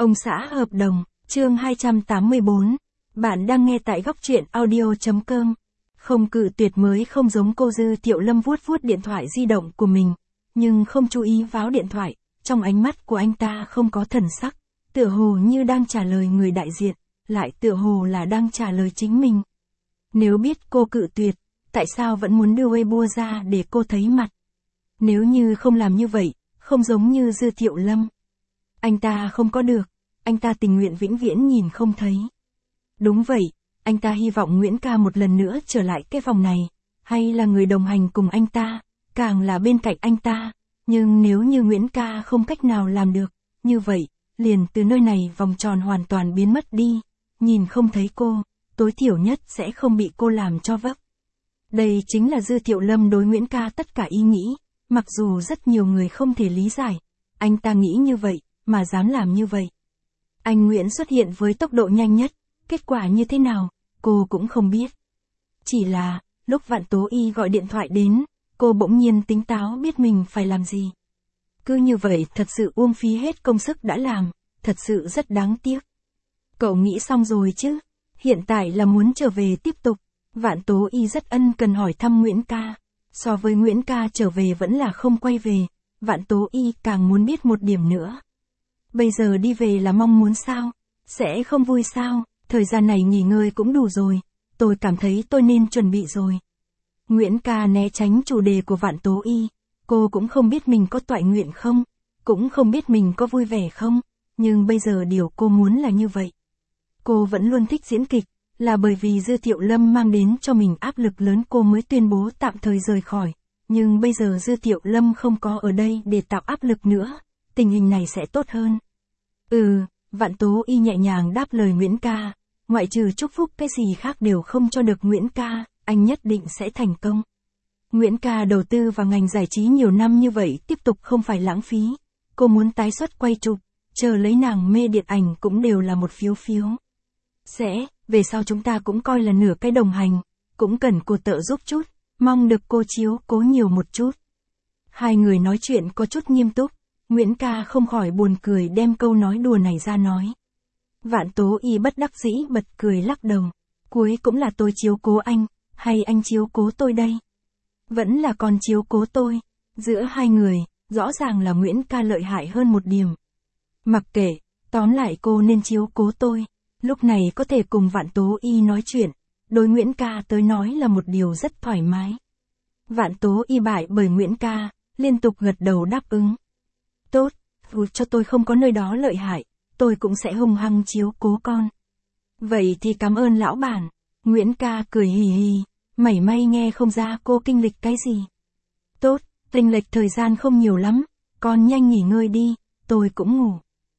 Ông xã hợp đồng, chương 284. Bạn đang nghe tại góc truyện audio.com. Không cự tuyệt mới không giống cô Dư Thiệu Lâm vuốt vuốt điện thoại di động của mình, nhưng không chú ý vào điện thoại, trong ánh mắt của anh ta không có thần sắc, tựa hồ như đang trả lời người đại diện, lại tựa hồ là đang trả lời chính mình. Nếu biết cô cự tuyệt, tại sao vẫn muốn đưa Weibo ra để cô thấy mặt? Nếu như không làm như vậy, không giống như Dư Thiệu Lâm. Anh ta không có được, anh ta tình nguyện vĩnh viễn nhìn không thấy. Đúng vậy, anh ta hy vọng Nguyễn Ca một lần nữa trở lại cái vòng này, hay là người đồng hành cùng anh ta, càng là bên cạnh anh ta. Nhưng nếu như Nguyễn Ca không cách nào làm được, như vậy, liền từ nơi này vòng tròn hoàn toàn biến mất đi, nhìn không thấy cô, tối thiểu nhất sẽ không bị cô làm cho vấp. Đây chính là Dư Thiệu Lâm đối Nguyễn Ca tất cả ý nghĩ, mặc dù rất nhiều người không thể lý giải, anh ta nghĩ như vậy, mà dám làm như vậy. Anh Nguyễn xuất hiện với tốc độ nhanh nhất, kết quả như thế nào, cô cũng không biết. Chỉ là, lúc Vạn Tố Y gọi điện thoại đến, cô bỗng nhiên tính táo biết mình phải làm gì. Cứ như vậy thật sự uổng phí hết công sức đã làm, thật sự rất đáng tiếc. Cậu nghĩ xong rồi chứ, hiện tại là muốn trở về tiếp tục. Vạn Tố Y rất ân cần hỏi thăm Nguyễn Ca. So với Nguyễn Ca trở về vẫn là không quay về, Vạn Tố Y càng muốn biết một điểm nữa. Bây giờ đi về là mong muốn sao? Sẽ không vui sao? Thời gian này nghỉ ngơi cũng đủ rồi, tôi cảm thấy tôi nên chuẩn bị rồi. Nguyễn Ca né tránh chủ đề của Vạn Tố Y, cô cũng không biết mình có toại nguyện không, cũng không biết mình có vui vẻ không, nhưng bây giờ điều cô muốn là như vậy. Cô vẫn luôn thích diễn kịch, là bởi vì Dư Thiệu Lâm mang đến cho mình áp lực lớn cô mới tuyên bố tạm thời rời khỏi, nhưng bây giờ Dư Thiệu Lâm không có ở đây để tạo áp lực nữa, tình hình này sẽ tốt hơn. Vạn Tố Y nhẹ nhàng đáp lời Nguyễn Ca, ngoại trừ chúc phúc cái gì khác đều không cho được Nguyễn Ca, anh nhất định sẽ thành công. Nguyễn Ca đầu tư vào ngành giải trí nhiều năm như vậy tiếp tục không phải lãng phí, cô muốn tái xuất quay chụp, chờ lấy nàng mê điện ảnh cũng đều là một phiếu. Về sau chúng ta cũng coi là nửa cái đồng hành, cũng cần cô trợ giúp chút, mong được cô chiếu cố nhiều một chút. Hai người nói chuyện có chút nghiêm túc, Nguyễn Ca không khỏi buồn cười đem câu nói đùa này ra nói. Vạn Tố Y bất đắc dĩ bật cười lắc đầu, cuối cũng là tôi chiếu cố anh, hay anh chiếu cố tôi đây? Vẫn là con chiếu cố tôi, giữa hai người, rõ ràng là Nguyễn Ca lợi hại hơn một điểm. Mặc kệ, tóm lại cô nên chiếu cố tôi. Lúc này có thể cùng Vạn Tố Y nói chuyện, đối Nguyễn Ca tới nói là một điều rất thoải mái. Vạn Tố Y bại bởi Nguyễn Ca, liên tục gật đầu đáp ứng. Tốt, cho tôi không có nơi đó lợi hại, tôi cũng sẽ hung hăng chiếu cố con. Vậy thì cảm ơn lão bản. Nguyễn Ca cười hì hì, mảy may nghe không ra cô kinh lịch cái gì. Tốt, chênh lệch thời gian không nhiều lắm, con nhanh nghỉ ngơi đi, tôi cũng ngủ.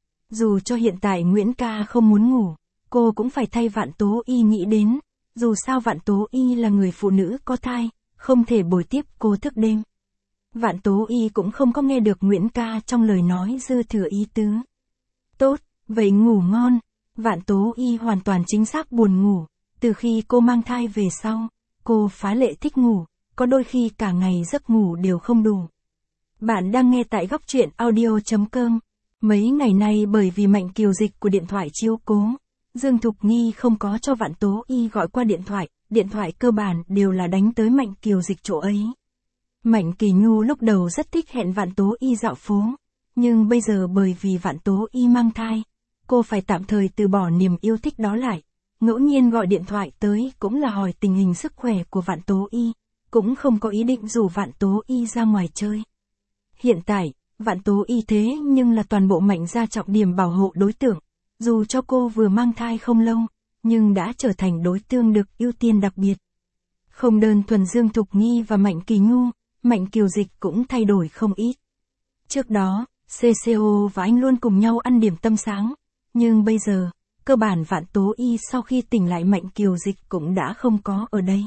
Dù cho hiện tại Nguyễn Ca không muốn ngủ, cô cũng phải thay Vạn Tố Y nghĩ đến, dù sao Vạn Tố Y là người phụ nữ có thai, không thể bồi tiếp cô thức đêm. Vạn Tố Y cũng không có nghe được Nguyễn Ca trong lời nói dư thừa ý tứ. Tốt, vậy ngủ ngon. Vạn Tố Y hoàn toàn chính xác buồn ngủ, từ khi cô mang thai về sau, cô phá lệ thích ngủ, có đôi khi cả ngày giấc ngủ đều không đủ. Bạn đang nghe tại góc truyện audio.com. Mấy ngày nay bởi vì Mạnh Kiều Dịch của điện thoại chiếu cố, Dương Thục Nghi không có cho Vạn Tố Y gọi qua điện thoại cơ bản đều là đánh tới Mạnh Kiều Dịch chỗ ấy. Mạnh Kỳ Nhu lúc đầu rất thích hẹn Vạn Tố Y dạo phố, nhưng bây giờ bởi vì Vạn Tố Y mang thai, cô phải tạm thời từ bỏ niềm yêu thích đó lại, ngẫu nhiên gọi điện thoại tới cũng là hỏi tình hình sức khỏe của Vạn Tố Y, cũng không có ý định rủ Vạn Tố Y ra ngoài chơi. Hiện tại, Vạn Tố Y thế nhưng là toàn bộ Mạnh gia trọng điểm bảo hộ đối tượng, dù cho cô vừa mang thai không lâu, nhưng đã trở thành đối tượng được ưu tiên đặc biệt. Không đơn thuần Dương Thục Nghi và Mạnh Kỳ Nhu, Mạnh Kiều Dịch cũng thay đổi không ít. Trước đó, CCO và anh luôn cùng nhau ăn điểm tâm sáng, nhưng bây giờ, cơ bản Vạn Tố Y sau khi tỉnh lại Mạnh Kiều Dịch cũng đã không có ở đây.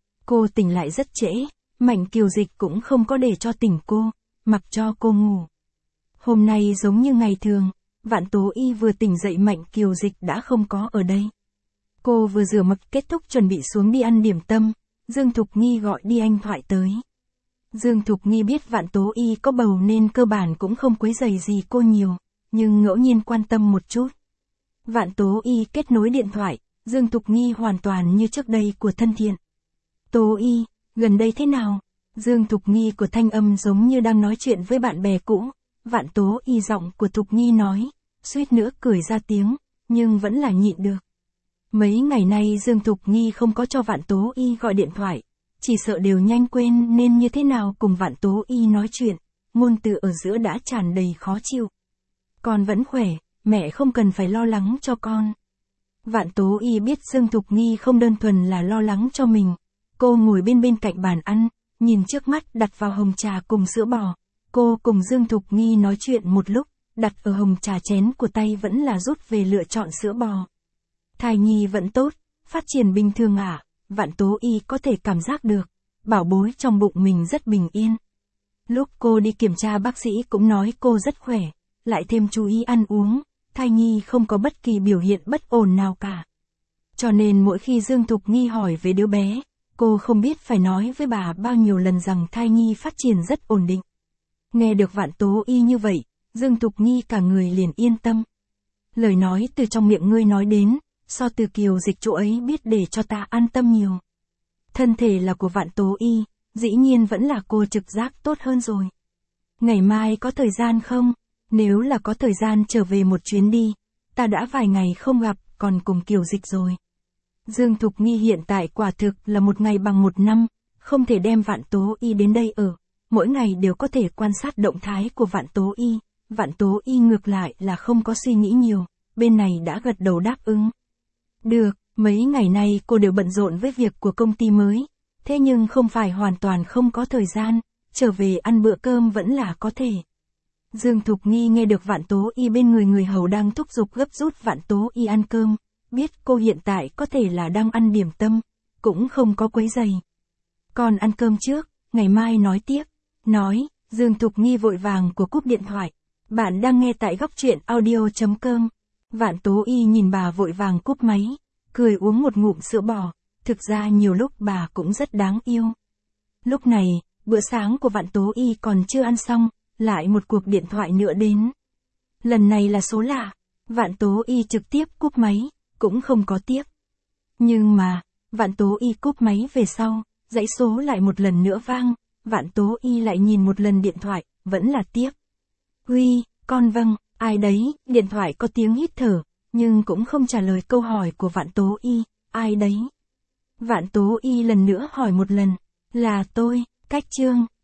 Cô tỉnh lại rất trễ, Mạnh Kiều Dịch cũng không có để cho tỉnh cô, mặc cho cô ngủ. Hôm nay giống như ngày thường, Vạn Tố Y vừa tỉnh dậy Mạnh Kiều Dịch đã không có ở đây. Cô vừa rửa mặt kết thúc chuẩn bị xuống đi ăn điểm tâm, Dương Thục Nghi gọi đi anh thoại tới. Dương Thục Nghi biết Vạn Tố Y có bầu nên cơ bản cũng không quấy rầy gì cô nhiều, nhưng ngẫu nhiên quan tâm một chút. Vạn Tố Y kết nối điện thoại, Dương Thục Nghi hoàn toàn như trước đây của thân thiện. Tố Y, gần đây thế nào? Dương Thục Nghi của thanh âm giống như đang nói chuyện với bạn bè cũ. Vạn Tố Y giọng của Thục Nghi nói, suýt nữa cười ra tiếng, nhưng vẫn là nhịn được. Mấy ngày nay Dương Thục Nghi không có cho Vạn Tố Y gọi điện thoại, chỉ sợ đều nhanh quên nên như thế nào cùng Vạn Tố Y nói chuyện, ngôn từ ở giữa đã tràn đầy khó chịu. Con vẫn khỏe, mẹ không cần phải lo lắng cho con. Vạn Tố Y biết Dương Thục Nghi không đơn thuần là lo lắng cho mình. Cô ngồi bên cạnh bàn ăn, nhìn trước mắt đặt vào hồng trà cùng sữa bò. Cô cùng Dương Thục Nghi nói chuyện một lúc, đặt ở hồng trà chén của tay vẫn là rút về lựa chọn sữa bò. Thai nhi vẫn tốt, phát triển bình thường ạ. Vạn Tố Y có thể cảm giác được, bảo bối trong bụng mình rất bình yên. Lúc cô đi kiểm tra bác sĩ cũng nói cô rất khỏe, lại thêm chú ý ăn uống, thai nhi không có bất kỳ biểu hiện bất ổn nào cả. Cho nên mỗi khi Dương Thục Nghi hỏi về đứa bé, cô không biết phải nói với bà bao nhiêu lần rằng thai nhi phát triển rất ổn định. Nghe được Vạn Tố Y như vậy, Dương Thục Nghi cả người liền yên tâm. Lời nói từ trong miệng ngươi nói đến, so từ Kiều Dịch chỗ ấy biết để cho ta an tâm nhiều. Thân thể là của Vạn Tố Y, dĩ nhiên vẫn là cô trực giác tốt hơn rồi. Ngày mai có thời gian không? Nếu là có thời gian trở về một chuyến đi, ta đã vài ngày không gặp, còn cùng Kiều Dịch rồi. Dương Thục Nghi hiện tại quả thực là một ngày bằng một năm, không thể đem Vạn Tố Y đến đây ở, mỗi ngày đều có thể quan sát động thái của Vạn Tố Y. Vạn Tố Y ngược lại là không có suy nghĩ nhiều, bên này đã gật đầu đáp ứng. Được, mấy ngày nay cô đều bận rộn với việc của công ty mới, thế nhưng không phải hoàn toàn không có thời gian, trở về ăn bữa cơm vẫn là có thể. Dương Thục Nghi nghe được Vạn Tố Y bên người hầu đang thúc giục gấp rút Vạn Tố Y ăn cơm, biết cô hiện tại có thể là đang ăn điểm tâm, cũng không có quấy rầy. Còn ăn cơm trước, ngày mai nói tiếp. Nói, Dương Thục Nghi vội vàng của cúp điện thoại. Bạn đang nghe tại góc truyện audio.com. Vạn Tố Y nhìn bà vội vàng cúp máy, cười uống một ngụm sữa bò, thực ra nhiều lúc bà cũng rất đáng yêu. Lúc này, bữa sáng của Vạn Tố Y còn chưa ăn xong, lại một cuộc điện thoại nữa đến. Lần này là số lạ, Vạn Tố Y trực tiếp cúp máy, cũng không có tiếp. Nhưng mà, Vạn Tố Y cúp máy về sau, dãy số lại một lần nữa vang, Vạn Tố Y lại nhìn một lần điện thoại, vẫn là tiếp. Uy, con vâng, ai đấy, điện thoại có tiếng hít thở, nhưng cũng không trả lời câu hỏi của Vạn Tố Y, ai đấy. Vạn Tố Y lần nữa hỏi một lần, là tôi, Cách Trương.